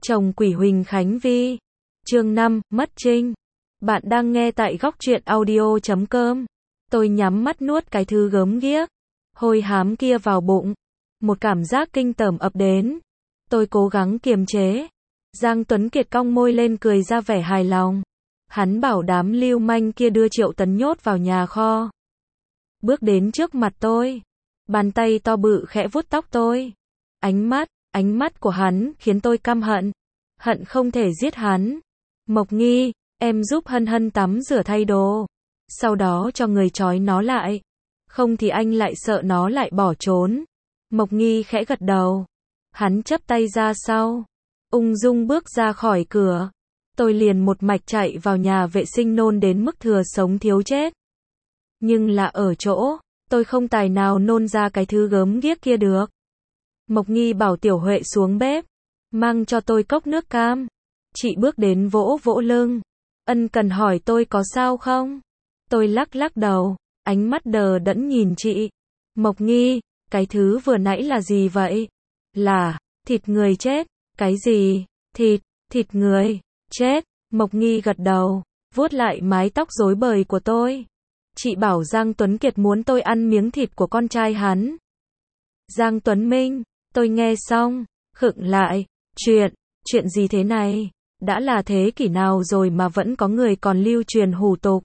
Chồng Quỷ Huỳnh Khánh Vi. Chương 5, Mất Trinh. Bạn đang nghe tại góc truyện audio.com. Tôi nhắm mắt nuốt cái thứ gớm ghiếc, hôi hám kia vào bụng. Một cảm giác kinh tởm ập đến. Tôi cố gắng kiềm chế. Giang Tuấn Kiệt cong môi lên cười ra vẻ hài lòng. Hắn bảo đám lưu manh kia đưa Triệu Tấn nhốt vào nhà kho. Bước đến trước mặt tôi. Bàn tay to bự khẽ vuốt tóc tôi. Ánh mắt của hắn khiến tôi căm hận. Hận không thể giết hắn. Mộc Nghi, em giúp Hân Hân tắm rửa thay đồ. Sau đó cho người trói nó lại. Không thì anh lại sợ nó lại bỏ trốn. Mộc Nghi khẽ gật đầu. Hắn chắp tay ra sau. Ung dung bước ra khỏi cửa. Tôi liền một mạch chạy vào nhà vệ sinh nôn đến mức thừa sống thiếu chết. Nhưng là ở chỗ, tôi không tài nào nôn ra cái thứ gớm ghiếc kia được. Mộc Nghi bảo Tiểu Huệ xuống bếp, mang cho tôi cốc nước cam. Chị bước đến vỗ vỗ lưng, ân cần hỏi tôi có sao không. Tôi lắc đầu, ánh mắt đờ đẫn nhìn chị. Mộc Nghi, cái thứ vừa nãy là gì vậy? Là thịt người chết. Cái gì? Thịt người chết. Mộc Nghi gật đầu, vuốt lại mái tóc rối bời của tôi. Chị bảo Giang Tuấn Kiệt muốn tôi ăn miếng thịt của con trai hắn. Giang Tuấn Minh, tôi nghe xong, khựng lại. Chuyện gì thế này? Đã là thế kỷ nào rồi mà vẫn có người còn lưu truyền hủ tục.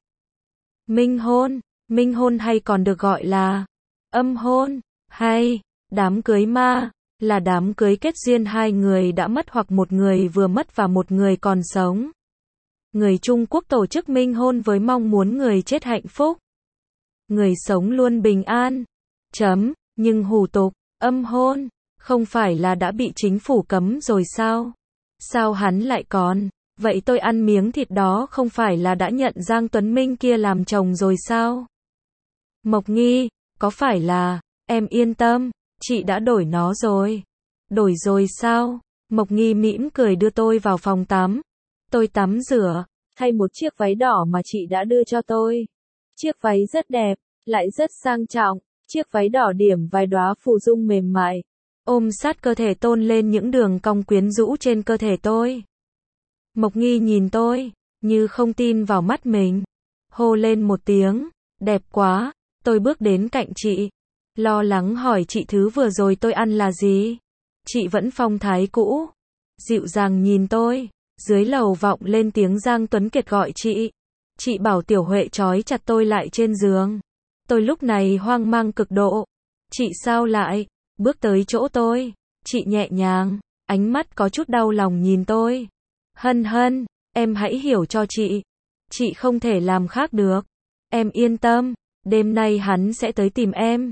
Minh hôn hay còn được gọi là âm hôn, hay đám cưới ma, là đám cưới kết duyên hai người đã mất hoặc một người vừa mất và một người còn sống. Người Trung Quốc tổ chức minh hôn với mong muốn người chết hạnh phúc, người sống luôn bình an. Nhưng hủ tục, âm hôn, không phải là đã bị chính phủ cấm rồi sao? Sao hắn lại còn? Vậy tôi ăn miếng thịt đó không phải là đã nhận Giang Tuấn Minh kia làm chồng rồi sao? Mộc Nghi, có phải là, em yên tâm, chị đã đổi nó rồi. Đổi rồi sao? Mộc Nghi mỉm cười đưa tôi vào phòng tắm. Tôi tắm rửa, thay một chiếc váy đỏ mà chị đã đưa cho tôi. Chiếc váy rất đẹp, lại rất sang trọng. Chiếc váy đỏ điểm vài đóa phù dung mềm mại, ôm sát cơ thể tôn lên những đường cong quyến rũ trên cơ thể tôi. Mộc Nghi nhìn tôi, như không tin vào mắt mình. Hô lên một tiếng, đẹp quá. Tôi bước đến cạnh chị, lo lắng hỏi chị thứ vừa rồi tôi ăn là gì? Chị vẫn phong thái cũ, dịu dàng nhìn tôi. Dưới lầu vọng lên tiếng Giang Tuấn Kiệt gọi chị. Chị bảo Tiểu Huệ trói chặt tôi lại trên giường. Tôi lúc này hoang mang cực độ. Chị sao lại? Bước tới chỗ tôi. Chị nhẹ nhàng, ánh mắt có chút đau lòng nhìn tôi. Hân Hân, em hãy hiểu cho chị. Chị không thể làm khác được. Em yên tâm, đêm nay hắn sẽ tới tìm em.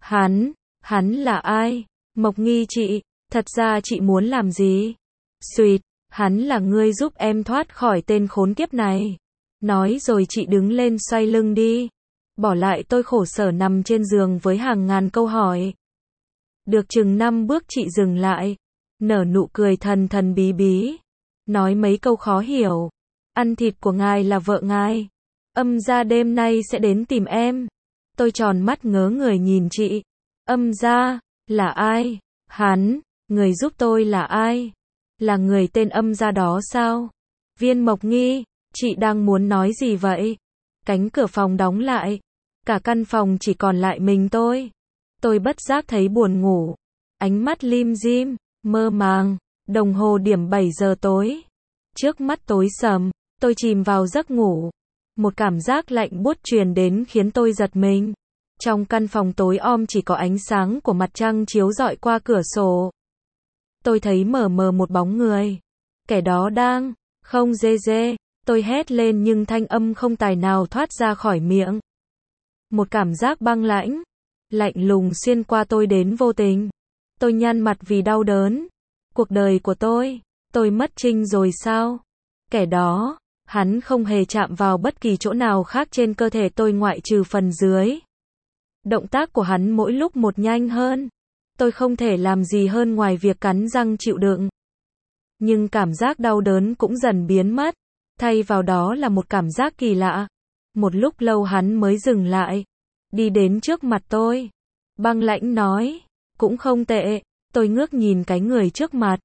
Hắn là ai? Mộc Nghi chị, thật ra chị muốn làm gì? Hắn là người giúp em thoát khỏi tên khốn kiếp này. Nói rồi chị đứng lên xoay lưng đi. Bỏ lại tôi khổ sở nằm trên giường với hàng ngàn câu hỏi. Được chừng 5 bước chị dừng lại. Nở nụ cười thần bí. Nói mấy câu khó hiểu. Ăn thịt của ngài là vợ ngài. Âm gia đêm nay sẽ đến tìm em. Tôi tròn mắt ngớ người nhìn chị. Âm gia, là ai? Người giúp tôi là ai? Là người tên Âm gia đó sao? Viên Mộc Nghi, chị đang muốn nói gì vậy? Cánh cửa phòng đóng lại. Cả căn phòng chỉ còn lại mình tôi. Tôi bất giác thấy buồn ngủ. Ánh mắt lim dim, mơ màng. Đồng hồ điểm 7 giờ tối. Trước mắt tối sầm, tôi chìm vào giấc ngủ. Một cảm giác lạnh buốt truyền đến khiến tôi giật mình. Trong căn phòng tối om chỉ có ánh sáng của mặt trăng chiếu rọi qua cửa sổ. Tôi thấy mờ mờ một bóng người. Kẻ đó đang, không dê. Tôi hét lên nhưng thanh âm không tài nào thoát ra khỏi miệng. Một cảm giác băng lạnh lùng xuyên qua tôi đến vô tình. Tôi nhăn mặt vì đau đớn. Cuộc đời của tôi mất Trinh rồi sao? Kẻ đó, hắn không hề chạm vào bất kỳ chỗ nào khác trên cơ thể tôi ngoại trừ phần dưới. Động tác của hắn mỗi lúc một nhanh hơn. Tôi không thể làm gì hơn ngoài việc cắn răng chịu đựng. Nhưng cảm giác đau đớn cũng dần biến mất. Thay vào đó là một cảm giác kỳ lạ. Một lúc lâu hắn mới dừng lại. Đi đến trước mặt tôi. Băng lãnh nói. Cũng không tệ. Tôi ngước nhìn cái người trước mặt.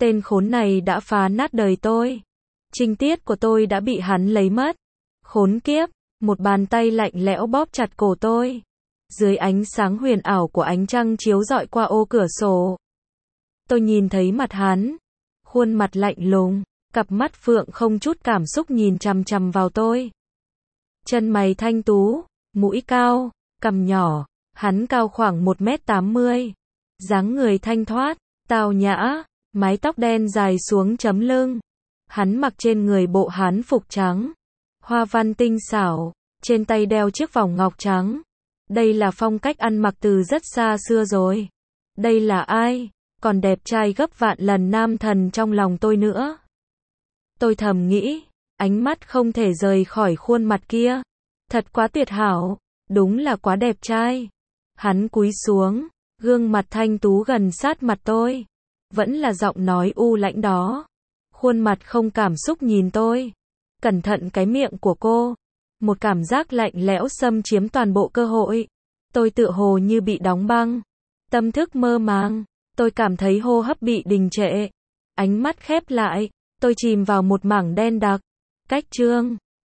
Tên khốn này đã phá nát đời tôi. Trinh tiết của tôi đã bị hắn lấy mất. Khốn kiếp, một bàn tay lạnh lẽo bóp chặt cổ tôi. Dưới ánh sáng huyền ảo của ánh trăng chiếu rọi qua ô cửa sổ, tôi nhìn thấy mặt hắn. Khuôn mặt lạnh lùng, cặp mắt phượng không chút cảm xúc nhìn chằm chằm vào tôi. Chân mày thanh tú, mũi cao, cằm nhỏ, hắn cao khoảng 1m80. Dáng người thanh thoát, tao nhã, mái tóc đen dài xuống chấm lưng. Hắn mặc trên người bộ hán phục trắng, hoa văn tinh xảo, trên tay đeo chiếc vòng ngọc trắng. Đây là phong cách ăn mặc từ rất xa xưa rồi. Đây là ai? Còn đẹp trai gấp vạn lần nam thần trong lòng tôi nữa. Tôi thầm nghĩ, ánh mắt không thể rời khỏi khuôn mặt kia. Thật quá tuyệt hảo, đúng là quá đẹp trai. Hắn cúi xuống, gương mặt thanh tú gần sát mặt tôi. Vẫn là giọng nói u lãnh đó. Khuôn mặt không cảm xúc nhìn tôi. Cẩn thận cái miệng của cô. Một cảm giác lạnh lẽo xâm chiếm toàn bộ cơ hội. Tôi tựa hồ như bị đóng băng. Tâm thức mơ màng. Tôi cảm thấy hô hấp bị đình trệ. Ánh mắt khép lại. Tôi chìm vào một mảng đen đặc. Cách chương